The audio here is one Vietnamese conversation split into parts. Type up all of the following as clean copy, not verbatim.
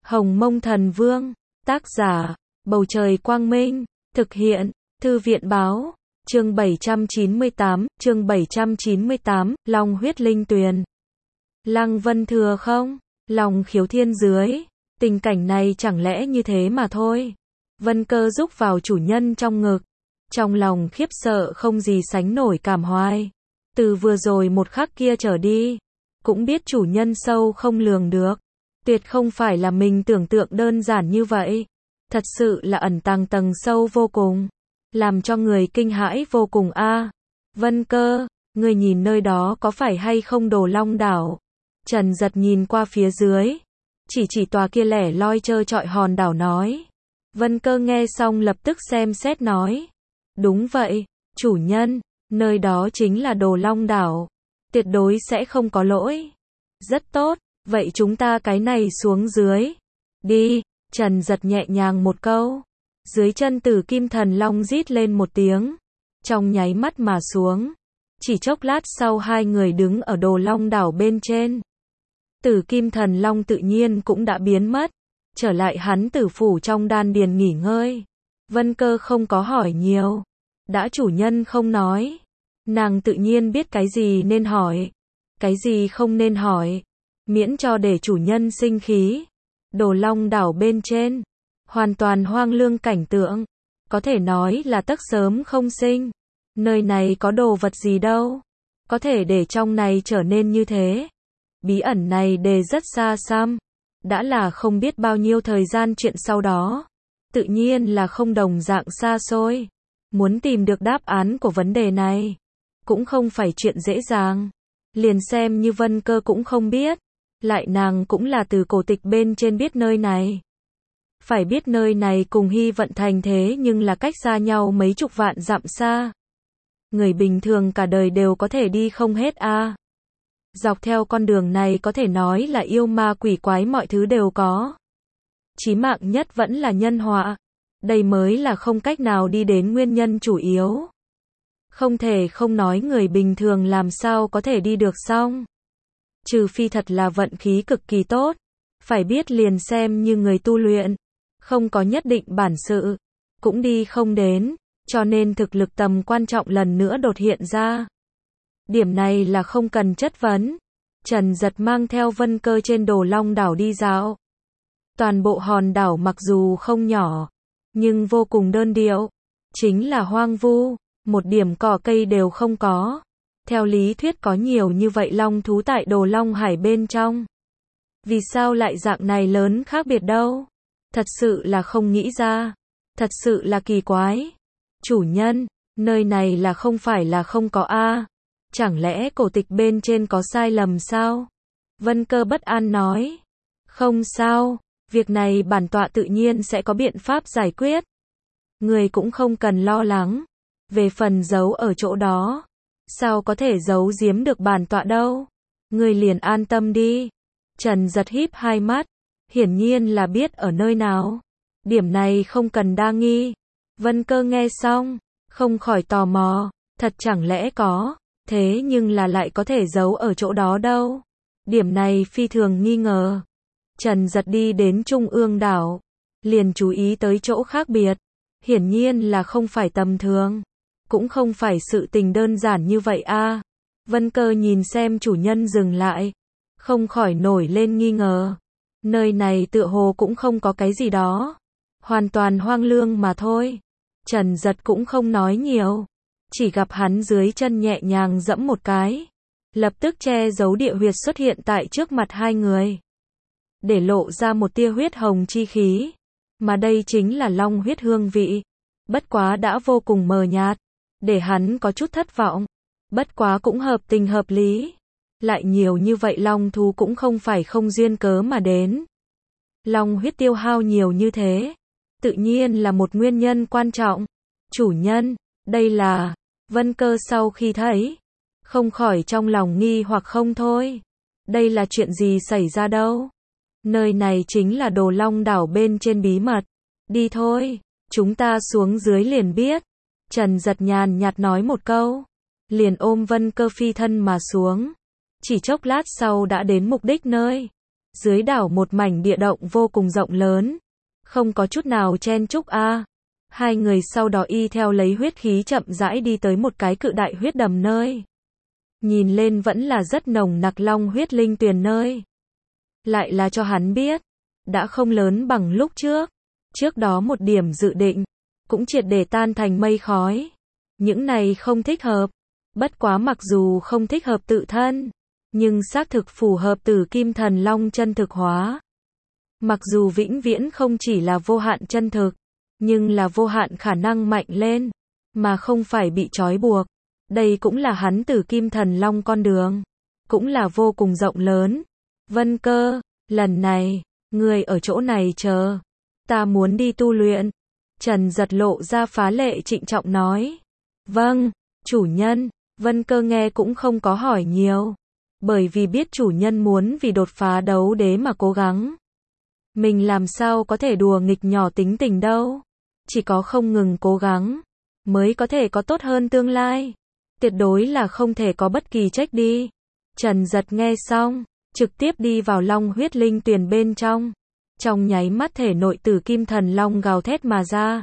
Hồng Mông Thần Vương, tác giả, Bầu Trời Quang Minh, thực hiện, Thư viện Báo, chương 798, Long huyết linh tuyền. Lăng Vân Thừa không? Lòng Khiếu Thiên dưới, tình cảnh này chẳng lẽ như thế mà thôi. Vân Cơ rúc vào chủ nhân trong ngực, trong lòng khiếp sợ không gì sánh nổi cảm hoài. Từ vừa rồi một khắc kia trở đi, cũng biết chủ nhân sâu không lường được. Tuyệt không phải là mình tưởng tượng đơn giản như vậy. Thật sự là ẩn tàng tầng sâu vô cùng, làm cho người kinh hãi vô cùng a. Vân Cơ, người nhìn nơi đó có phải hay không Đồ Long đảo? Trần Giật nhìn qua phía dưới, chỉ tòa kia lẻ loi trơ trọi hòn đảo nói. Vân Cơ nghe xong lập tức xem xét nói. Đúng vậy, chủ nhân, nơi đó chính là Đồ Long đảo. Tuyệt đối sẽ không có lỗi. Rất tốt, vậy chúng ta cái này xuống dưới. Đi, Trần Giật nhẹ nhàng một câu. Dưới chân Tử Kim Thần Long rít lên một tiếng. Trong nháy mắt mà xuống. Chỉ chốc lát sau hai người đứng ở Đồ Long đảo bên trên. Tử Kim Thần Long tự nhiên cũng đã biến mất. Trở lại hắn tử phủ trong đan điền nghỉ ngơi. Vân Cơ không có hỏi nhiều. Đã chủ nhân không nói, nàng tự nhiên biết cái gì nên hỏi, cái gì không nên hỏi, miễn cho để chủ nhân sinh khí. Đồ Long đảo bên trên, hoàn toàn hoang lương cảnh tượng, có thể nói là tất sớm không sinh. Nơi này có đồ vật gì đâu, có thể để trong này trở nên như thế. Bí ẩn này đề rất xa xăm, đã là không biết bao nhiêu thời gian chuyện sau đó, tự nhiên là không đồng dạng xa xôi. Muốn tìm được đáp án của vấn đề này, cũng không phải chuyện dễ dàng. Liền xem như Vân Cơ cũng không biết, lại nàng cũng là từ cổ tịch bên trên biết nơi này. Phải biết nơi này cùng Hy Vận Thành thế nhưng là cách xa nhau mấy chục vạn dặm xa. Người bình thường cả đời đều có thể đi không hết a. Dọc theo con đường này có thể nói là yêu ma quỷ quái mọi thứ đều có. Chí mạng nhất vẫn là nhân họa. Đây mới là không cách nào đi đến nguyên nhân chủ yếu. Không thể không nói người bình thường làm sao có thể đi được xong. Trừ phi thật là vận khí cực kỳ tốt. Phải biết liền xem như người tu luyện, không có nhất định bản sự, cũng đi không đến, cho nên thực lực tầm quan trọng lần nữa đột hiện ra. Điểm này là không cần chất vấn. Trần Giật mang theo Vân Cơ trên Đồ Long đảo đi dạo. Toàn bộ hòn đảo mặc dù không nhỏ, nhưng vô cùng đơn điệu, chính là hoang vu, một điểm cỏ cây đều không có. Theo lý thuyết có nhiều như vậy long thú tại Đồ Long Hải bên trong. Vì sao lại dạng này lớn khác biệt đâu? Thật sự là không nghĩ ra. Thật sự là kỳ quái. Chủ nhân, nơi này là không phải là không có a? Chẳng lẽ cổ tịch bên trên có sai lầm sao? Vân Cơ bất an nói. Không sao. Việc này bản tọa tự nhiên sẽ có biện pháp giải quyết. Người cũng không cần lo lắng. Về phần giấu ở chỗ đó, sao có thể giấu giếm được bản tọa đâu. Người liền an tâm đi. Trần Giật híp hai mắt, hiển nhiên là biết ở nơi nào. Điểm này không cần đa nghi. Vân Cơ nghe xong, không khỏi tò mò, thật chẳng lẽ có, thế nhưng là lại có thể giấu ở chỗ đó đâu. Điểm này phi thường nghi ngờ. Trần Giật đi đến trung ương đảo, liền chú ý tới chỗ khác biệt. Hiển nhiên là không phải tầm thường, cũng không phải sự tình đơn giản như vậy a. Vân Cơ nhìn xem chủ nhân dừng lại, không khỏi nổi lên nghi ngờ. Nơi này tựa hồ cũng không có cái gì đó, hoàn toàn hoang lương mà thôi. Trần Giật cũng không nói nhiều, chỉ gặp hắn dưới chân nhẹ nhàng dẫm một cái, lập tức che giấu địa huyệt xuất hiện tại trước mặt hai người, để lộ ra một tia huyết hồng chi khí, mà đây chính là long huyết hương vị. Bất quá đã vô cùng mờ nhạt, để hắn có chút thất vọng. Bất quá cũng hợp tình hợp lý. Lại nhiều như vậy long thú cũng không phải không duyên cớ mà đến. Long huyết tiêu hao nhiều như thế, tự nhiên là một nguyên nhân quan trọng. Chủ nhân, đây là... Vân Cơ sau khi thấy, không khỏi trong lòng nghi hoặc không thôi. Đây là chuyện gì xảy ra đâu? Nơi này chính là Đồ Long đảo bên trên bí mật. Đi thôi, chúng ta xuống dưới liền biết. Trần Giật nhàn nhạt nói một câu, liền ôm Vân Cơ phi thân mà xuống. Chỉ chốc lát sau đã đến mục đích nơi. Dưới đảo một mảnh địa động vô cùng rộng lớn, không có chút nào chen chúc a. Hai người sau đó y theo lấy huyết khí chậm rãi đi tới một cái cự đại huyết đầm nơi. Nhìn lên vẫn là rất nồng nặc long huyết linh tuyền nơi. Lại là cho hắn biết, đã không lớn bằng lúc trước. Trước đó một điểm dự định, cũng triệt để tan thành mây khói. Những này không thích hợp. Bất quá mặc dù không thích hợp tự thân, nhưng xác thực phù hợp Tử Kim Thần Long chân thực hóa. Mặc dù vĩnh viễn không chỉ là vô hạn chân thực, nhưng là vô hạn khả năng mạnh lên, mà không phải bị trói buộc. Đây cũng là hắn Tử Kim Thần Long con đường, cũng là vô cùng rộng lớn. Vân Cơ, lần này, ngươi ở chỗ này chờ, ta muốn đi tu luyện. Trần Giật lộ ra phá lệ trịnh trọng nói. Vâng, chủ nhân. Vân Cơ nghe cũng không có hỏi nhiều, bởi vì biết chủ nhân muốn vì đột phá đấu đế mà cố gắng. Mình làm sao có thể đùa nghịch nhỏ tính tình đâu. Chỉ có không ngừng cố gắng, mới có thể có tốt hơn tương lai. Tuyệt đối là không thể có bất kỳ trách đi. Trần Giật nghe xong, trực tiếp đi vào long huyết linh tuyền bên trong. Trong nháy mắt thể nội Tử Kim Thần Long gào thét mà ra.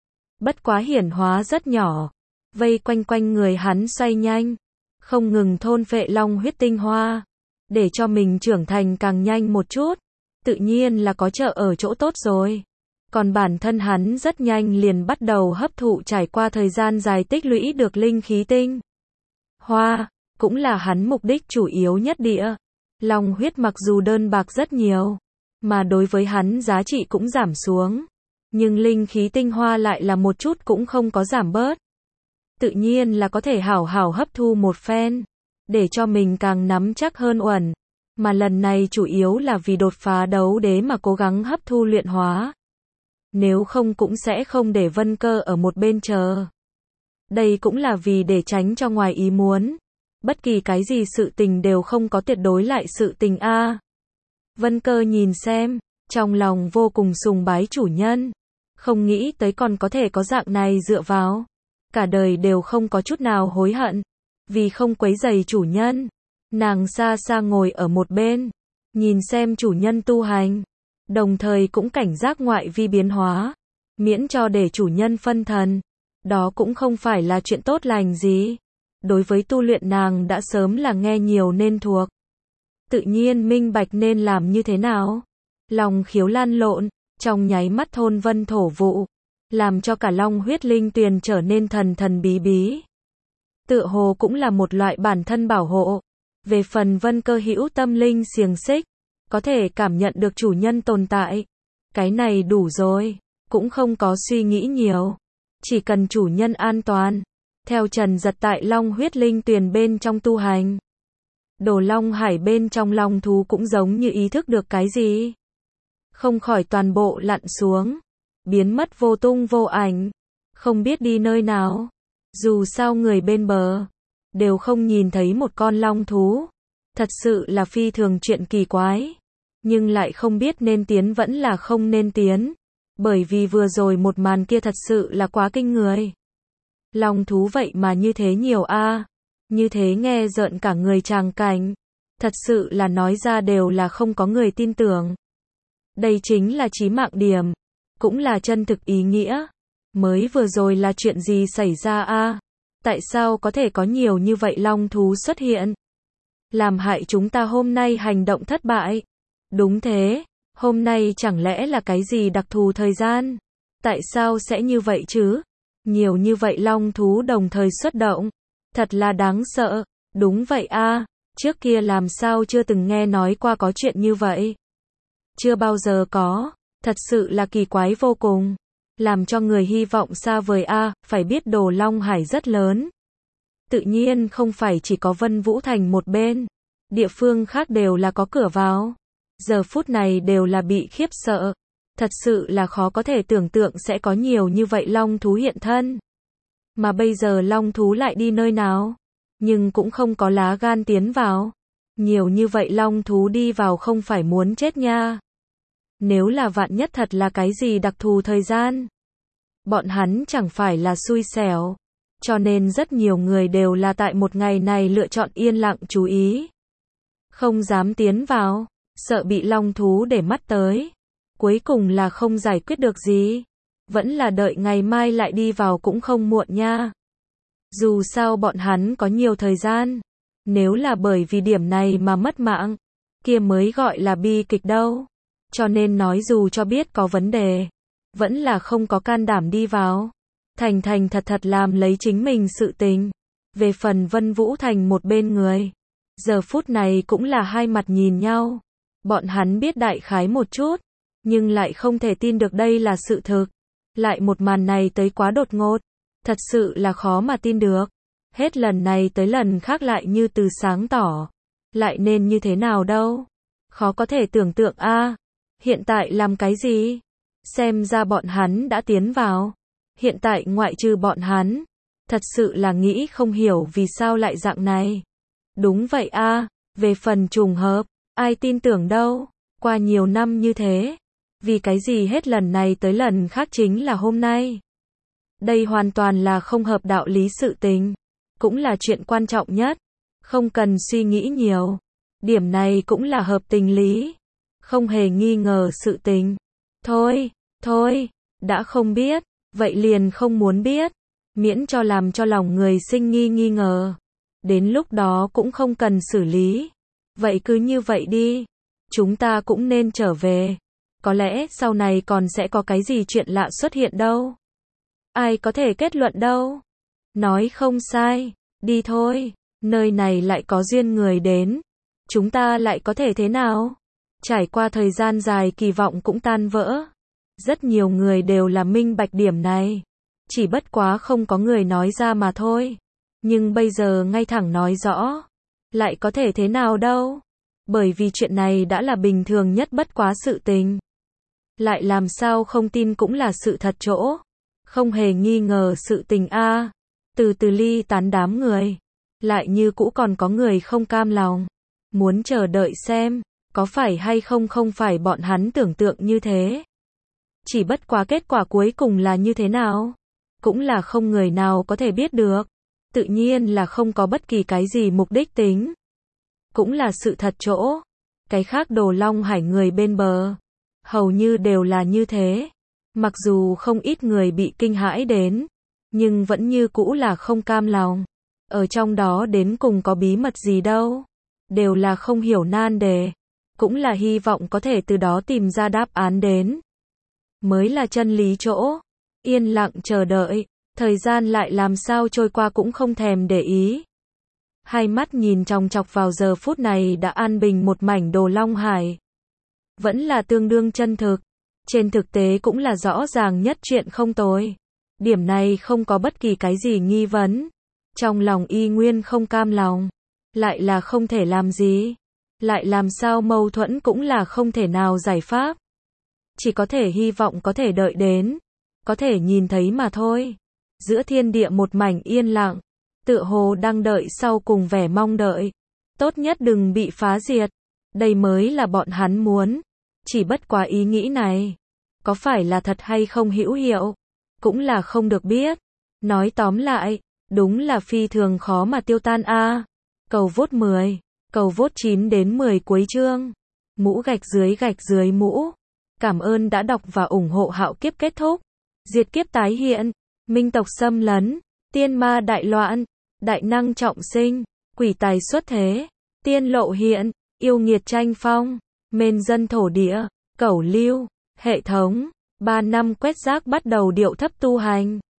Bất quá hiển hóa rất nhỏ, vây quanh quanh người hắn xoay nhanh, không ngừng thôn phệ long huyết tinh hoa, để cho mình trưởng thành càng nhanh một chút. Tự nhiên là có trợ ở chỗ tốt rồi. Còn bản thân hắn rất nhanh liền bắt đầu hấp thụ trải qua thời gian dài tích lũy được linh khí tinh hoa, cũng là hắn mục đích chủ yếu nhất địa. Long huyết mặc dù đơn bạc rất nhiều, mà đối với hắn giá trị cũng giảm xuống, nhưng linh khí tinh hoa lại là một chút cũng không có giảm bớt. Tự nhiên là có thể hảo hảo hấp thu một phen, để cho mình càng nắm chắc hơn uẩn. Mà lần này chủ yếu là vì đột phá đấu đế mà cố gắng hấp thu luyện hóa. Nếu không cũng sẽ không để Vân Cơ ở một bên chờ. Đây cũng là vì để tránh cho ngoài ý muốn. Bất kỳ cái gì sự tình đều không có tuyệt đối lại sự tình a. Vân Cơ nhìn xem, trong lòng vô cùng sùng bái chủ nhân. Không nghĩ tới còn có thể có dạng này dựa vào. Cả đời đều không có chút nào hối hận. Vì không quấy rầy chủ nhân. Nàng xa xa ngồi ở một bên, nhìn xem chủ nhân tu hành, đồng thời cũng cảnh giác ngoại vi biến hóa, miễn cho để chủ nhân phân thần. Đó cũng không phải là chuyện tốt lành gì. Đối với tu luyện nàng đã sớm là nghe nhiều nên thuộc. Tự nhiên minh bạch nên làm như thế nào. Lòng khiếu lan lộn, trong nháy mắt thôn vân thổ vụ, làm cho cả long huyết linh tuyền trở nên thần thần bí bí. Tựa hồ cũng là một loại bản thân bảo hộ. Về phần Vân Cơ hữu tâm linh xiềng xích, có thể cảm nhận được chủ nhân tồn tại. Cái này đủ rồi, cũng không có suy nghĩ nhiều. Chỉ cần chủ nhân an toàn. Theo Trần Giật tại long huyết linh tuyền bên trong tu hành. Đồ Long Hải bên trong long thú cũng giống như ý thức được cái gì. Không khỏi toàn bộ lặn xuống, biến mất vô tung vô ảnh, không biết đi nơi nào. Dù sao người bên bờ đều không nhìn thấy một con long thú. Thật sự là phi thường chuyện kỳ quái. Nhưng lại không biết nên tiến vẫn là không nên tiến. Bởi vì vừa rồi một màn kia thật sự là quá kinh người. Long thú vậy mà như thế nhiều a. Như thế nghe rợn cả người tràng cảnh. Thật sự là nói ra đều là không có người tin tưởng. Đây chính là chí mạng điểm. Cũng là chân thực ý nghĩa. Mới vừa rồi là chuyện gì xảy ra a? Tại sao có thể có nhiều như vậy long thú xuất hiện? Làm hại chúng ta hôm nay hành động thất bại. Đúng thế, hôm nay chẳng lẽ là cái gì đặc thù thời gian? Tại sao sẽ như vậy chứ? Nhiều như vậy long thú đồng thời xuất động. Thật là đáng sợ. Đúng vậy a, trước kia làm sao chưa từng nghe nói qua có chuyện như vậy? Chưa bao giờ có, thật sự là kỳ quái vô cùng. Làm cho người hy vọng xa vời a, phải biết Đồ Long Hải rất lớn. Tự nhiên không phải chỉ có Vân Vũ Thành một bên, địa phương khác đều là có cửa vào. Giờ phút này đều là bị khiếp sợ. Thật sự là khó có thể tưởng tượng sẽ có nhiều như vậy long thú hiện thân. Mà bây giờ long thú lại đi nơi nào? Nhưng cũng không có lá gan tiến vào. Nhiều như vậy long thú đi vào không phải muốn chết nha. Nếu là vạn nhất thật là cái gì đặc thù thời gian, bọn hắn chẳng phải là xui xẻo. Cho nên rất nhiều người đều là tại một ngày này lựa chọn yên lặng chú ý. Không dám tiến vào. sợ bị long thú để mắt tới. Cuối cùng là không giải quyết được gì. Vẫn là đợi ngày mai lại đi vào cũng không muộn nha. Dù sao bọn hắn có nhiều thời gian. Nếu là bởi vì điểm này mà mất mạng, kia mới gọi là bi kịch đâu. Cho nên nói dù cho biết có vấn đề, vẫn là không có can đảm đi vào. Thành thành thật thật làm lấy chính mình sự tình. Về phần Vân Vũ Thành một bên người, giờ phút này cũng là hai mặt nhìn nhau. Bọn hắn biết đại khái một chút, nhưng lại không thể tin được đây là sự thực. Lại một màn này tới quá đột ngột, thật sự là khó mà tin được. Hết lần này tới lần khác lại như từ sáng tỏ. Lại nên như thế nào đâu? Khó có thể tưởng tượng a. Hiện tại làm cái gì? Xem ra bọn hắn đã tiến vào. Hiện tại ngoại trừ bọn hắn, thật sự là nghĩ không hiểu vì sao lại dạng này. Đúng vậy a, về phần trùng hợp, ai tin tưởng đâu, qua nhiều năm như thế. Vì cái gì hết lần này tới lần khác chính là hôm nay. Đây hoàn toàn là không hợp đạo lý sự tình. Cũng là chuyện quan trọng nhất. Không cần suy nghĩ nhiều. Điểm này cũng là hợp tình lý. Không hề nghi ngờ sự tình. Thôi, đã không biết, vậy liền không muốn biết. Miễn cho làm cho lòng người sinh nghi ngờ. Đến lúc đó cũng không cần xử lý. Vậy cứ như vậy đi. Chúng ta cũng nên trở về. Có lẽ sau này còn sẽ có cái gì chuyện lạ xuất hiện đâu. Ai có thể kết luận đâu. Nói không sai. Đi thôi. Nơi này lại có duyên người đến. Chúng ta lại có thể thế nào? Trải qua thời gian dài kỳ vọng cũng tan vỡ. Rất nhiều người đều là minh bạch điểm này. Chỉ bất quá không có người nói ra mà thôi. Nhưng bây giờ ngay thẳng nói rõ. Lại có thể thế nào đâu. Bởi vì chuyện này đã là bình thường nhất bất quá sự tình. Lại làm sao không tin cũng là sự thật chỗ. Không hề nghi ngờ sự tình a. Từ từ ly tán đám người. Lại như cũ còn có người không cam lòng. Muốn chờ đợi xem. Có phải hay không phải bọn hắn tưởng tượng như thế. Chỉ bất quá kết quả cuối cùng là như thế nào. Cũng là không người nào có thể biết được. Tự nhiên là không có bất kỳ cái gì mục đích tính. Cũng là sự thật chỗ. Cái khác Đồ Long Hải người bên bờ. Hầu như đều là như thế. Mặc dù không ít người bị kinh hãi đến. Nhưng vẫn như cũ là không cam lòng. Ở trong đó đến cùng có bí mật gì đâu. Đều là không hiểu nan đề. Cũng là hy vọng có thể từ đó tìm ra đáp án đến. Mới là chân lý chỗ. Yên lặng chờ đợi. Thời gian lại làm sao trôi qua cũng không thèm để ý. Hai mắt nhìn chòng chọc vào giờ phút này đã an bình một mảnh Đồ Long Hải. Vẫn là tương đương chân thực. Trên thực tế cũng là rõ ràng nhất chuyện không tồi. Điểm này không có bất kỳ cái gì nghi vấn. Trong lòng y nguyên không cam lòng. Lại là không thể làm gì. Lại làm sao mâu thuẫn cũng là không thể nào giải pháp. Chỉ có thể hy vọng có thể đợi đến. Có thể nhìn thấy mà thôi. Giữa thiên địa một mảnh yên lặng. Tựa hồ đang đợi sau cùng vẻ mong đợi. Tốt nhất đừng bị phá diệt. Đây mới là bọn hắn muốn. Chỉ bất quá ý nghĩ này. Có phải là thật hay không hữu hiệu. Cũng là không được biết. Nói tóm lại. Đúng là phi thường khó mà tiêu tan a. Cầu vote 10. Cầu vote 9 đến 10 cuối chương. Mũ gạch dưới mũ. Cảm ơn đã đọc và ủng hộ Hạo Kiếp kết thúc. Diệt kiếp tái hiện. Minh tộc xâm lấn. Tiên ma đại loạn. Đại năng trọng sinh. Quỷ tài xuất thế. Tiên lộ hiện. Yêu nghiệt tranh phong. Mên dân thổ địa. Cẩu lưu. Hệ thống. 3 năm quét rác bắt đầu điệu thấp tu hành.